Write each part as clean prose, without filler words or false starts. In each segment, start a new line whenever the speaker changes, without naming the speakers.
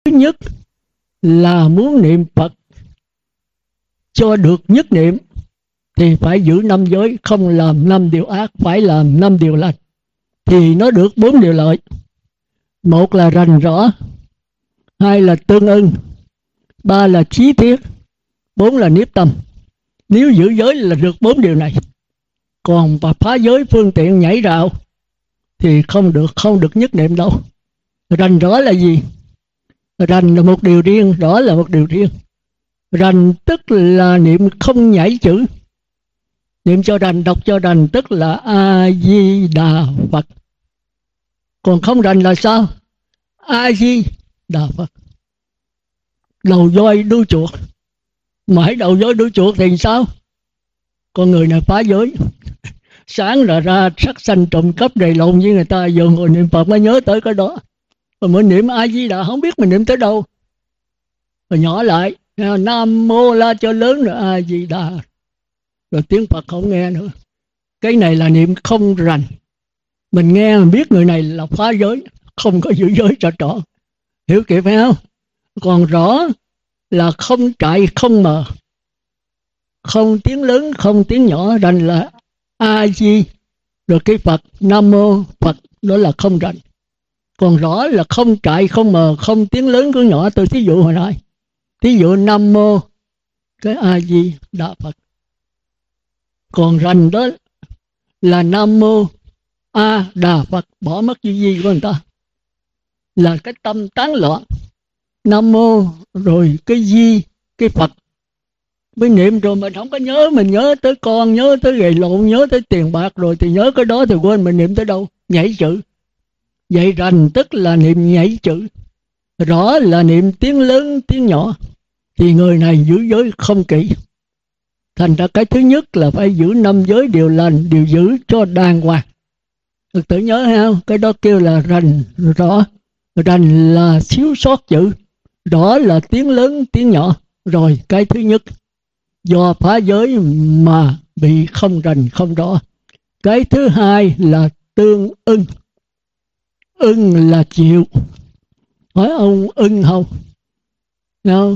Thứ nhất là muốn niệm Phật cho được nhất niệm thì phải giữ 5 giới, không làm 5 điều ác, phải làm 5 điều lành, thì nó được 4 điều lợi. Một là rành rõ, hai là tương ưng, ba là chí thiết, bốn là niếp tâm. Nếu giữ giới là được 4 điều này. Còn phá giới phương tiện nhảy rào thì không được nhất niệm đâu. Rành rõ là gì? Rành là một điều riêng, rõ là một điều riêng. Rành tức là niệm không nhảy chữ. Niệm cho rành, đọc cho rành tức là A-di-đà Phật. Còn không rành là sao? A-di-đà Phật. Đầu voi đuôi chuột. Mà hãy đầu voi đuôi chuột thì sao? Con người này phá giới. Sáng là ra sắc xanh trộm cắp đầy lộn với người ta, giờ ngồi niệm Phật mới nhớ tới cái đó. Rồi mới niệm A-di-đà không biết mình niệm tới đâu. Rồi nhỏ lại, Nam Mô la cho lớn rồi A-di-đà. Rồi tiếng Phật không nghe nữa. Cái này là niệm không rành. Mình nghe mình biết người này là phá giới, không có giữ giới cho trọn. Hiểu kịp phải không? Còn rõ là không trại không mờ, không tiếng lớn không tiếng nhỏ, rành là A-di. Rồi cái Phật Nam Mô Phật đó là không rành. Còn rõ là không trại không mờ, không tiếng lớn tiếng nhỏ. Tôi thí dụ hồi nãy, thí dụ Nam Mô cái A-di Đà Phật. Còn rành đó là Nam Mô A Đà Phật, bỏ mất chữ di của người ta, là cái tâm tán loạn. Nam Mô rồi cái di cái Phật mới niệm, rồi mình không có nhớ. Mình nhớ tới con, nhớ tới gầy lộn, nhớ tới tiền bạc, rồi thì nhớ cái đó thì quên mình niệm tới đâu, nhảy chữ. Vậy rành tức là niệm nhảy chữ, rõ là niệm tiếng lớn tiếng nhỏ, thì người này giữ giới không kỹ. Thành ra cái thứ nhất là phải giữ 5 giới điều lành, điều giữ cho đàng hoàng. Thực tự nhớ hay không? Cái đó kêu là rành rõ. Rành là thiếu sót chữ, rõ là tiếng lớn tiếng nhỏ. Rồi cái thứ nhất do phá giới mà bị không rành không rõ. Cái thứ hai là tương ưng. Ưng là chịu. Hỏi ông ưng không? Nào,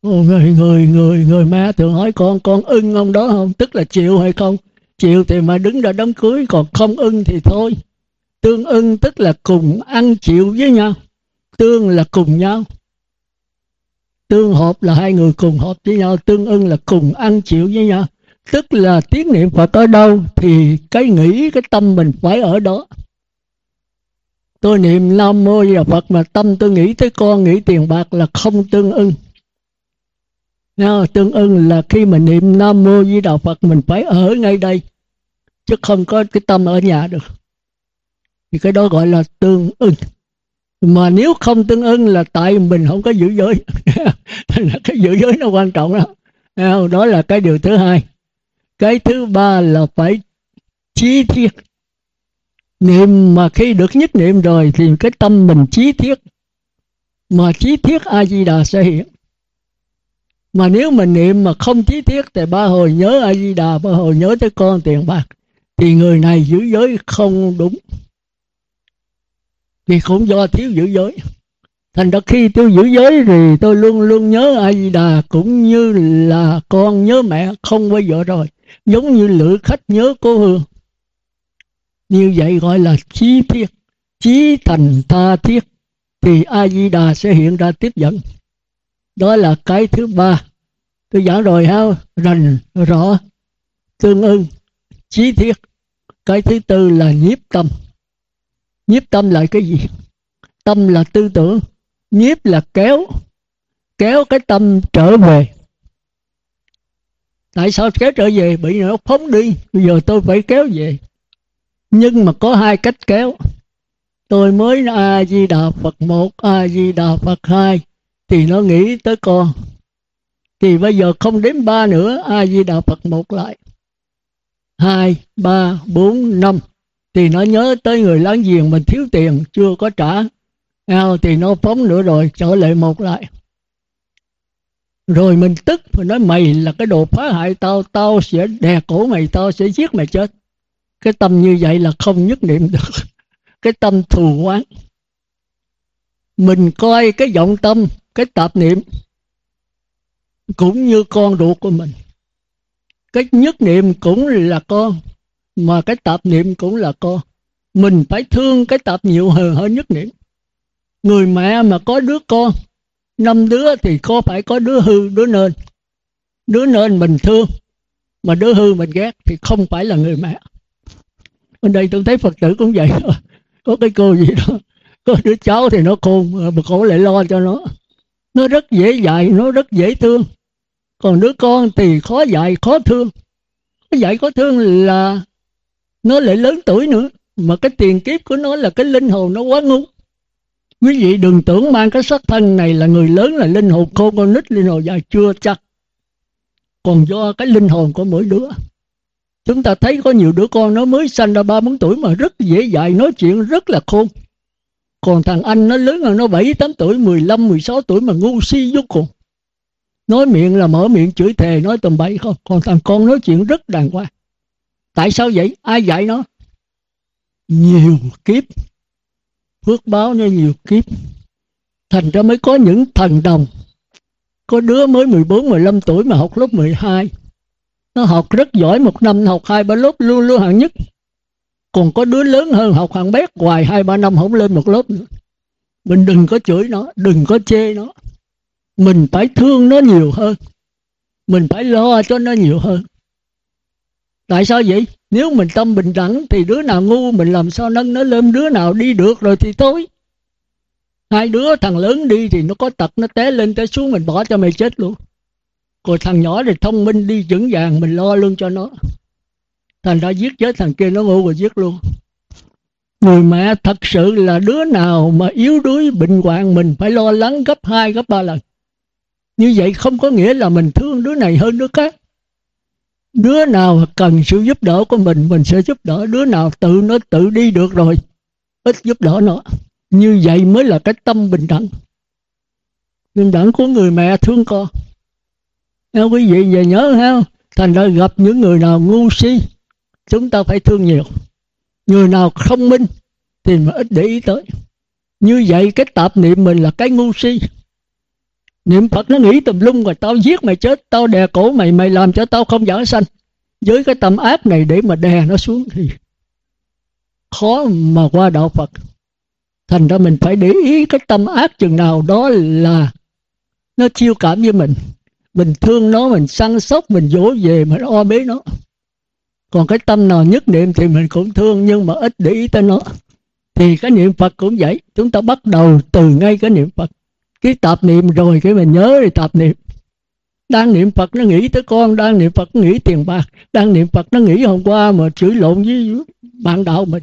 người má thường hỏi con ưng ông đó không? Tức là chịu hay không? Chịu thì mà đứng ra đám cưới, còn không ưng thì thôi. Tương ưng tức là cùng ăn chịu với nhau. Tương là cùng nhau. Tương hợp là hai người cùng hợp với nhau. Tương ưng là cùng ăn chịu với nhau. Tức là tiếng niệm Phật ở đâu thì cái nghĩ, cái tâm mình phải ở đó. Tôi niệm Nam Mô Di Đà Phật mà tâm tôi nghĩ tới con, nghĩ tiền bạc là không tương ưng. Tương ưng là khi mình niệm Nam Mô Di Đà Phật mình phải ở ngay đây, chứ không có cái tâm ở nhà được. Thì cái đó gọi là tương ưng. Mà nếu không tương ưng là tại mình không có giữ giới. Cái giữ giới nó quan trọng đó. Đó là cái điều thứ hai. Cái thứ ba là phải chí thiết. Niệm mà khi được nhất niệm rồi thì cái tâm mình chí thiết. Mà chí thiết A-di-đà sẽ hiện. Mà nếu mình niệm mà không chí thiết thì ba hồi nhớ A-di-đà, ba hồi nhớ tới con tiền bạc, thì người này giữ giới không đúng. Thì cũng do thiếu giữ giới. Thành ra khi tôi giữ giới thì tôi luôn luôn nhớ A-di-đà, cũng như là con nhớ mẹ không bao giờ rồi. Giống như lữ khách nhớ cố hương. Như vậy gọi là chí thiết. Chí thành tha thiết thì A-di-đà sẽ hiện ra tiếp dẫn. Đó là cái thứ ba. Tôi giảng rồi ha, rành rõ, tương ưng, chí thiết. Cái thứ tư là nhiếp tâm. Nhiếp tâm là cái gì? Tâm là tư tưởng, nhiếp là kéo cái tâm trở về. Tại sao kéo trở về? Bị nó phóng đi, bây giờ tôi phải kéo về. Nhưng mà có hai cách kéo. Tôi mới A-di-đà Phật 1, A-di-đà Phật 2 thì nó nghĩ tới con. Thì bây giờ không đếm 3 nữa, A-di-đà Phật 1 lại, 2, 3, 4, 5 thì nó nhớ tới người láng giềng mình thiếu tiền chưa có trả, thì nó phóng nữa rồi trở lại 1 lại. Rồi mình tức, mình nói mày là cái đồ phá hại tao, tao sẽ đè cổ mày, tao sẽ giết mày chết. Cái tâm như vậy là không nhất niệm được. Cái tâm thù oán. Mình coi cái vọng tâm, cái tạp niệm cũng như con ruột của mình. Cái nhất niệm cũng là con, mà cái tạp niệm cũng là con. Mình phải thương cái tạp nhiều hơn nhất niệm. Người mẹ mà có đứa con 5 đứa thì có phải có đứa hư, đứa nên. Đứa nên mình thương, mà đứa hư mình ghét thì không phải là người mẹ. Bên đây tôi thấy Phật tử cũng vậy. Có cái cô gì đó, có đứa cháu thì nó khôn, mà cổ lại lo cho nó rất dễ dạy, nó rất dễ thương. Còn đứa con thì khó dạy, khó thương. Khó dạy, khó thương là nó lại lớn tuổi nữa, mà cái tiền kiếp của nó là cái linh hồn nó quá ngu. Quý vị đừng tưởng mang cái sắc thân này là người lớn là linh hồn khôn, con nít linh hồn dài, chưa chắc. Còn do cái linh hồn của mỗi đứa. Chúng ta thấy có nhiều đứa con nó mới sanh ra 3-4 tuổi mà rất dễ dạy, nói chuyện rất là khôn. Còn thằng anh nó lớn hơn nó 7-8 tuổi, 15-16 tuổi mà ngu si vô cùng. Nói miệng là mở miệng chửi thề, nói tầm bậy không. Còn thằng con nói chuyện rất đàng hoàng. Tại sao vậy? Ai dạy nó? Nhiều kiếp. Phước báo nó nhiều kiếp. Thành ra mới có những thần đồng. Có đứa mới 14-15 tuổi mà học lớp 12. Nó học rất giỏi, một năm học 2-3 lớp luôn luôn hạng nhất. Còn có đứa lớn hơn học hạng bét hoài 2-3 năm không lên một lớp nữa. Mình đừng có chửi nó, đừng có chê nó. Mình phải thương nó nhiều hơn. Mình phải lo cho nó nhiều hơn. Tại sao vậy? Nếu mình tâm bình đẳng thì đứa nào ngu mình làm sao nâng nó lên, đứa nào đi được rồi thì thôi. Hai đứa, thằng lớn đi thì nó có tật, nó té lên té xuống mình bỏ cho mày chết luôn. Còn thằng nhỏ thì thông minh đi vững vàng, mình lo luôn cho nó. Thành ra giết chết thằng kia nó ngu rồi giết luôn. Người mẹ thật sự là đứa nào mà yếu đuối bệnh hoạn mình phải lo lắng gấp 2, gấp 3 lần. Như vậy không có nghĩa là mình thương đứa này hơn đứa khác. Đứa nào cần sự giúp đỡ của mình sẽ giúp đỡ. Đứa nào nó tự đi được rồi, ít giúp đỡ nó. Như vậy mới là cái tâm bình đẳng. Bình đẳng của người mẹ thương con. Quý vị về nhớ ha. Thành ra gặp những người nào ngu si, chúng ta phải thương nhiều. Người nào thông minh thì mà ít để ý tới. Như vậy cái tạp niệm mình là cái ngu si. Niệm Phật nó nghĩ tùm lum rồi, tao giết mày chết, tao đè cổ mày, mày làm cho tao không giảng sanh. Với cái tâm ác này để mà đè nó xuống thì khó mà qua đạo Phật. Thành ra mình phải để ý cái tâm ác chừng nào đó là nó chiêu cảm với mình. Mình thương nó, mình săn sóc, mình dỗ về, mình o bế nó. Còn cái tâm nào nhất niệm thì mình cũng thương, nhưng mà ít để ý tới nó. Thì cái niệm Phật cũng vậy. Chúng ta bắt đầu từ ngay cái niệm Phật. Cái tạp niệm rồi cái mình nhớ thì tạp niệm. Đang niệm Phật nó nghĩ tới con, đang niệm Phật nó nghĩ tiền bạc, đang niệm Phật nó nghĩ hôm qua mà chửi lộn với bạn đạo mình.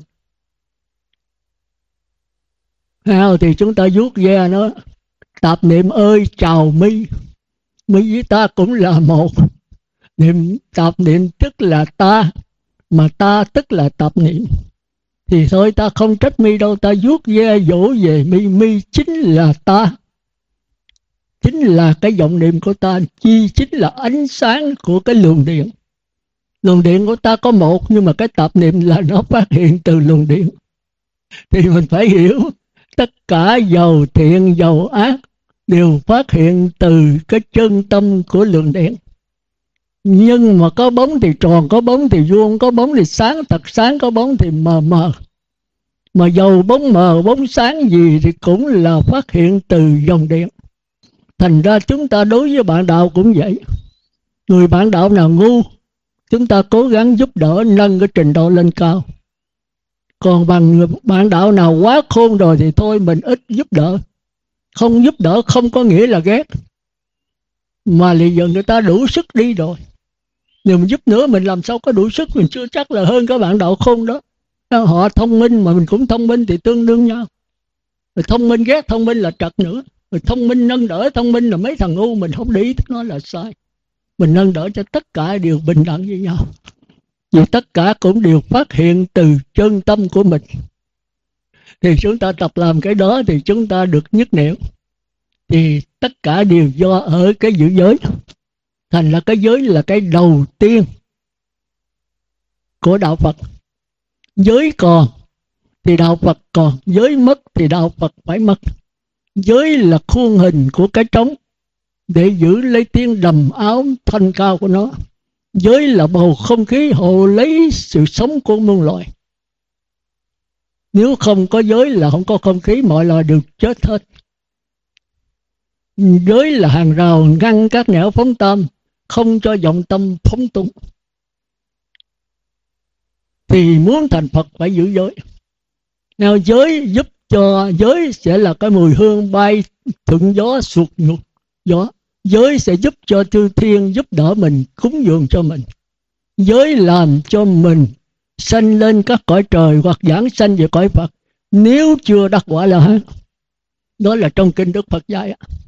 Thì chúng ta vuốt ve nó. Tạp niệm ơi chào mi. Mi với ta cũng là một. Tạp niệm tức là ta, mà ta tức là tạp niệm. Thì thôi ta không trách mi đâu, ta vuốt ve dỗ về mi. Mi chính là ta, chính là cái vọng niệm của ta. Chi chính là ánh sáng của cái luồng điện. Luồng điện của ta có một, nhưng mà cái tạp niệm là nó phát hiện từ luồng điện. Thì mình phải hiểu tất cả dầu thiện dầu ác đều phát hiện từ cái chân tâm của luồng điện. Nhưng mà có bóng thì tròn, có bóng thì vuông, có bóng thì sáng thật sáng, có bóng thì mờ mờ. Mà dầu bóng mờ bóng sáng gì thì cũng là phát hiện từ dòng điện. Thành ra chúng ta đối với bạn đạo cũng vậy. Người bạn đạo nào ngu, chúng ta cố gắng giúp đỡ nâng cái trình độ lên cao. Còn bằng bạn đạo nào quá khôn rồi thì thôi mình ít giúp đỡ. Không giúp đỡ không có nghĩa là ghét, mà bây giờ người ta đủ sức đi rồi. Nếu mình giúp nữa mình làm sao có đủ sức, mình chưa chắc là hơn các bạn đạo khôn đó. Họ thông minh mà mình cũng thông minh thì tương đương nhau. Rồi thông minh ghét thông minh là trật nữa. Rồi thông minh nâng đỡ thông minh là mấy thằng ngu mình không để ý nó là sai. Mình nâng đỡ cho tất cả đều bình đẳng với nhau. Vì tất cả cũng đều phát hiện từ chân tâm của mình. Thì chúng ta tập làm cái đó thì chúng ta được nhất niệm. Thì tất cả đều do ở cái giữ giới. Thành ra cái giới là cái đầu tiên của đạo Phật. Giới còn thì đạo Phật còn, giới mất thì đạo Phật phải mất. Giới là khuôn hình của cái trống để giữ lấy tiếng đầm áo thanh cao của nó. Giới là bầu không khí hộ lấy sự sống của muôn loài. Nếu không có giới là không có không khí, mọi loài đều chết hết. Giới là hàng rào ngăn các nẻo phóng tâm, không cho vọng tâm phóng túng. Thì muốn thành Phật phải giữ giới. Nào giới giúp cho, giới sẽ là cái mùi hương bay thuận gió suột ngược gió. Giới sẽ giúp cho chư thiên giúp đỡ mình, cúng dường cho mình. Giới làm cho mình sanh lên các cõi trời hoặc giảng sanh về cõi Phật nếu chưa đắc quả là hết. Đó là trong kinh Đức Phật dạy.